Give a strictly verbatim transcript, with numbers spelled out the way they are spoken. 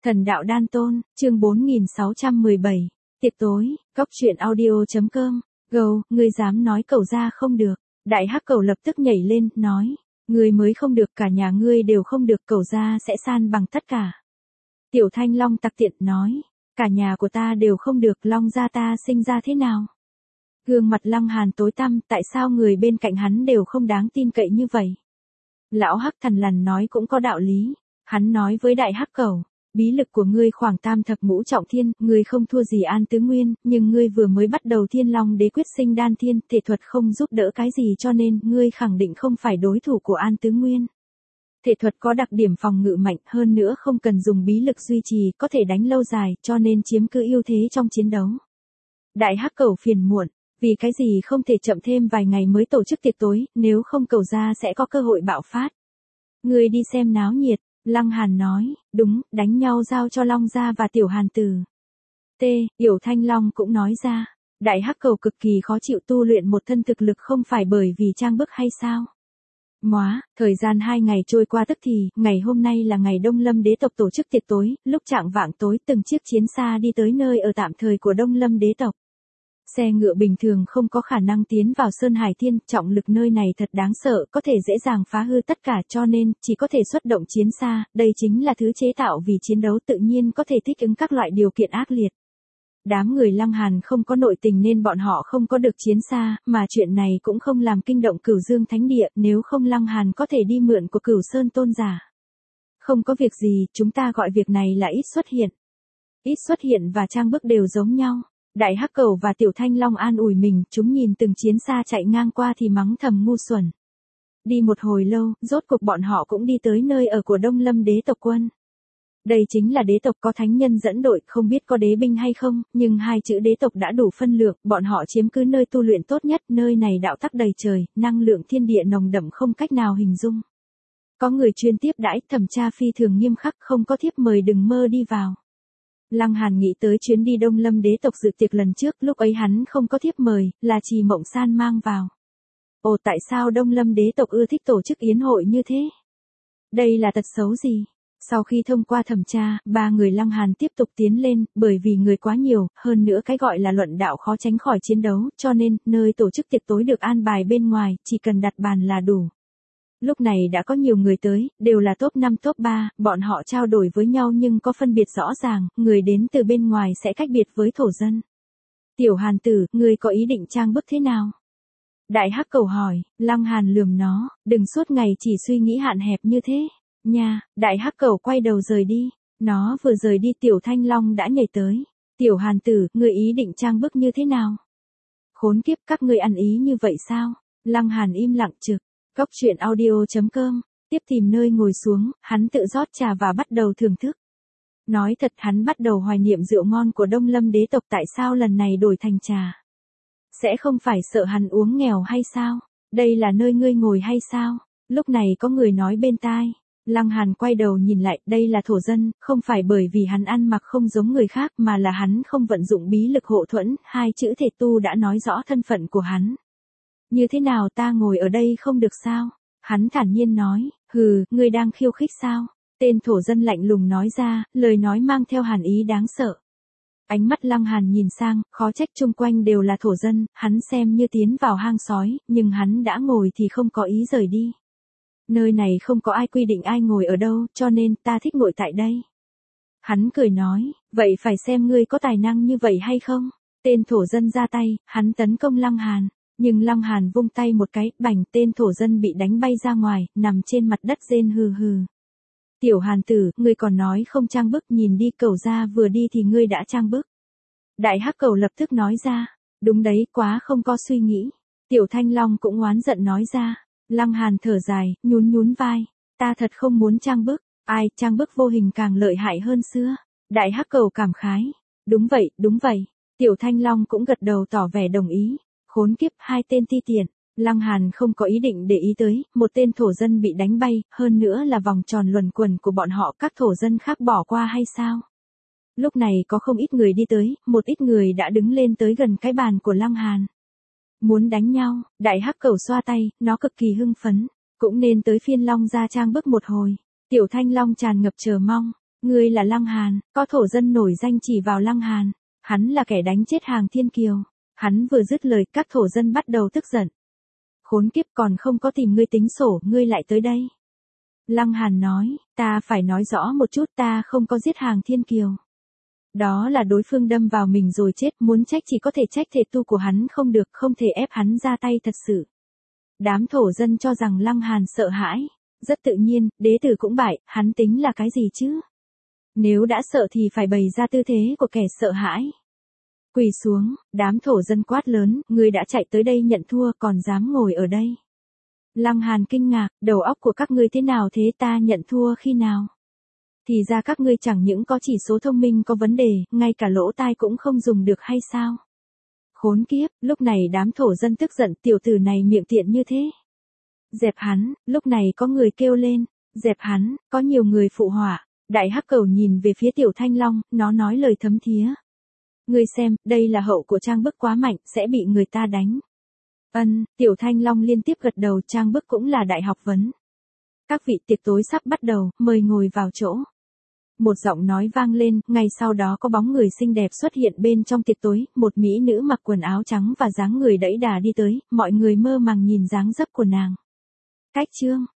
Thần đạo đan tôn, chương bốn nghìn sáu trăm mười bảy, tiệc tối, cốc truyện audio.com, gâu, ngươi dám nói cẩu ra không được. Đại hắc cẩu lập tức nhảy lên, nói, ngươi mới không được, cả nhà ngươi đều không được, cẩu ra sẽ san bằng tất cả. Tiểu Thanh Long tặc tiện nói, cả nhà của ta đều không được, Long gia ta sinh ra thế nào? Gương mặt Lăng Hàn tối tăm, tại sao người bên cạnh hắn đều không đáng tin cậy như vậy? Lão hắc thần lằn nói cũng có đạo lý, hắn nói với đại hắc cẩu, bí lực của ngươi khoảng tam thập ngũ trọng thiên, ngươi không thua gì An Tứ Nguyên, nhưng ngươi vừa mới bắt đầu Thiên Long Đế quyết sinh đan thiên, thể thuật không giúp đỡ cái gì, cho nên ngươi khẳng định không phải đối thủ của An Tứ Nguyên. Thể thuật có đặc điểm phòng ngự mạnh, hơn nữa không cần dùng bí lực duy trì, có thể đánh lâu dài, cho nên chiếm cứ ưu thế trong chiến đấu. Đại hắc cẩu phiền muộn, vì cái gì không thể chậm thêm vài ngày mới tổ chức tiệc tối, nếu không cẩu gia sẽ có cơ hội bạo phát. Ngươi đi xem náo nhiệt. Lăng Hàn nói, đúng, đánh nhau giao cho Long gia và Tiểu Hàn Tử. T, Yểu Thanh Long cũng nói ra, đại hắc cẩu cực kỳ khó chịu, tu luyện một thân thực lực không phải bởi vì trang bức hay sao? Móa, thời gian hai ngày trôi qua tức thì, ngày hôm nay là ngày Đông Lâm đế tộc tổ chức tiệc tối, lúc chạng vạng tối từng chiếc chiến xa đi tới nơi ở tạm thời của Đông Lâm đế tộc. Xe ngựa bình thường không có khả năng tiến vào Sơn Hải Thiên, trọng lực nơi này thật đáng sợ, có thể dễ dàng phá hư tất cả, cho nên, chỉ có thể xuất động chiến xa, đây chính là thứ chế tạo vì chiến đấu, tự nhiên có thể thích ứng các loại điều kiện ác liệt. Đám người Lăng Hàn không có nội tình nên bọn họ không có được chiến xa, mà chuyện này cũng không làm kinh động Cửu Dương Thánh Địa, nếu không Lăng Hàn có thể đi mượn của Cửu Sơn Tôn giả. Không có việc gì, chúng ta gọi việc này là ít xuất hiện. Ít xuất hiện và trang bức đều giống nhau. Đại hắc cẩu và Tiểu Thanh Long an ủi mình, chúng nhìn từng chiến xa chạy ngang qua thì mắng thầm ngu xuẩn. Đi một hồi lâu, rốt cuộc bọn họ cũng đi tới nơi ở của Đông Lâm đế tộc quân. Đây chính là đế tộc có thánh nhân dẫn đội, không biết có đế binh hay không, nhưng hai chữ đế tộc đã đủ phân lượng, bọn họ chiếm cứ nơi tu luyện tốt nhất, nơi này đạo tắc đầy trời, năng lượng thiên địa nồng đậm không cách nào hình dung. Có người chuyên tiếp đãi, thẩm tra phi thường nghiêm khắc, không có thiếp mời đừng mơ đi vào. Lăng Hàn nghĩ tới chuyến đi Đông Lâm đế tộc dự tiệc lần trước, lúc ấy hắn không có thiếp mời, là Trì Mộng San mang vào. Ồ, tại sao Đông Lâm đế tộc ưa thích tổ chức yến hội như thế? Đây là tật xấu gì? Sau khi thông qua thẩm tra, ba người Lăng Hàn tiếp tục tiến lên, bởi vì người quá nhiều, hơn nữa cái gọi là luận đạo khó tránh khỏi chiến đấu, cho nên, nơi tổ chức tiệc tối được an bài bên ngoài, chỉ cần đặt bàn là đủ. Lúc này đã có nhiều người tới, đều là top năm top ba, bọn họ trao đổi với nhau nhưng có phân biệt rõ ràng, người đến từ bên ngoài sẽ cách biệt với thổ dân. Tiểu Hàn Tử, ngươi có ý định trang bức thế nào? Đại hắc cẩu hỏi, Lăng Hàn lườm nó, đừng suốt ngày chỉ suy nghĩ hạn hẹp như thế. Nha, đại hắc cẩu quay đầu rời đi, nó vừa rời đi Tiểu Thanh Long đã nhảy tới. Tiểu Hàn Tử, ngươi ý định trang bức như thế nào? Khốn kiếp, các ngươi ăn ý như vậy sao? Lăng Hàn im lặng trực. Cốc truyện audio.com, tiếp tìm nơi ngồi xuống, hắn tự rót trà và bắt đầu thưởng thức. Nói thật hắn bắt đầu hoài niệm rượu ngon của Đông Lâm đế tộc, tại sao lần này đổi thành trà? Sẽ không phải sợ hắn uống nghèo hay sao? Đây là nơi ngươi ngồi hay sao? Lúc này có người nói bên tai. Lăng Hàn quay đầu nhìn lại, đây là thổ dân, không phải bởi vì hắn ăn mặc không giống người khác mà là hắn không vận dụng bí lực hộ thuẫn, hai chữ thể tu đã nói rõ thân phận của hắn. Như thế nào ta ngồi ở đây không được sao? Hắn thản nhiên nói, hừ, ngươi đang khiêu khích sao? Tên thổ dân lạnh lùng nói ra, lời nói mang theo hàn ý đáng sợ. Ánh mắt Lăng Hàn nhìn sang, khó trách chung quanh đều là thổ dân, hắn xem như tiến vào hang sói, nhưng hắn đã ngồi thì không có ý rời đi. Nơi này không có ai quy định ai ngồi ở đâu, cho nên ta thích ngồi tại đây. Hắn cười nói, vậy phải xem ngươi có tài năng như vậy hay không? Tên thổ dân ra tay, hắn tấn công Lăng Hàn. Nhưng Lăng Hàn vung tay một cái, bành, tên thổ dân bị đánh bay ra ngoài, nằm trên mặt đất rên hừ hừ. Tiểu Hàn Tử, ngươi còn nói không trang bức, nhìn đi, cẩu ra vừa đi thì ngươi đã trang bức. Đại hắc cẩu lập tức nói ra, đúng đấy, quá không có suy nghĩ. Tiểu Thanh Long cũng oán giận nói ra. Lăng Hàn thở dài, nhún nhún vai, ta thật không muốn trang bức, ai, trang bức vô hình càng lợi hại hơn xưa. Đại hắc cẩu cảm khái, đúng vậy, đúng vậy. Tiểu Thanh Long cũng gật đầu tỏ vẻ đồng ý. Khốn kiếp, hai tên ti tiện. Lăng Hàn không có ý định để ý tới, một tên thổ dân bị đánh bay, hơn nữa là vòng tròn luẩn quẩn của bọn họ, các thổ dân khác bỏ qua hay sao? Lúc này có không ít người đi tới, một ít người đã đứng lên tới gần cái bàn của Lăng Hàn. Muốn đánh nhau, đại hắc cẩu xoa tay, nó cực kỳ hưng phấn, cũng nên tới phiên Long gia trang bức một hồi. Tiểu Thanh Long tràn ngập chờ mong, Ngươi là Lăng Hàn, có thổ dân nổi danh chỉ vào Lăng Hàn. Hắn là kẻ đánh chết Hàng Thiên Kiều. Hắn vừa dứt lời các thổ dân bắt đầu tức giận. Khốn kiếp, còn không có tìm ngươi tính sổ, ngươi lại tới đây. Lăng Hàn nói, ta phải nói rõ một chút, ta không có giết Hàng Thiên Kiều. Đó là đối phương đâm vào mình rồi chết, muốn trách chỉ có thể trách thể tu của hắn không được, không thể ép hắn ra tay thật sự. Đám thổ dân cho rằng Lăng Hàn sợ hãi. Rất tự nhiên, đế tử cũng bại, hắn tính là cái gì chứ? Nếu đã sợ thì phải bày ra tư thế của kẻ sợ hãi. Quỳ xuống, đám thổ dân quát lớn, ngươi đã chạy tới đây nhận thua còn dám ngồi ở đây. Lăng Hàn kinh ngạc, đầu óc của các ngươi thế nào thế, ta nhận thua khi nào? Thì ra các ngươi chẳng những có chỉ số thông minh có vấn đề, ngay cả lỗ tai cũng không dùng được hay sao? Khốn kiếp, lúc này đám thổ dân tức giận, tiểu tử này miệng tiện như thế. Dẹp hắn, lúc này có người kêu lên, dẹp hắn, có nhiều người phụ họa. Đại hắc cẩu nhìn về phía tiểu thanh long, nó nói lời thấm thía. Ngươi xem, đây là hậu của trang bức quá mạnh, sẽ bị người ta đánh. Ân, tiểu thanh long liên tiếp gật đầu, trang bức cũng là đại học vấn. Các vị, tiệc tối sắp bắt đầu, mời ngồi vào chỗ. Một giọng nói vang lên, ngay sau đó có bóng người xinh đẹp xuất hiện bên trong tiệc tối, một mỹ nữ mặc quần áo trắng và dáng người đẫy đà đi tới, mọi người mơ màng nhìn dáng dấp của nàng. Cách chương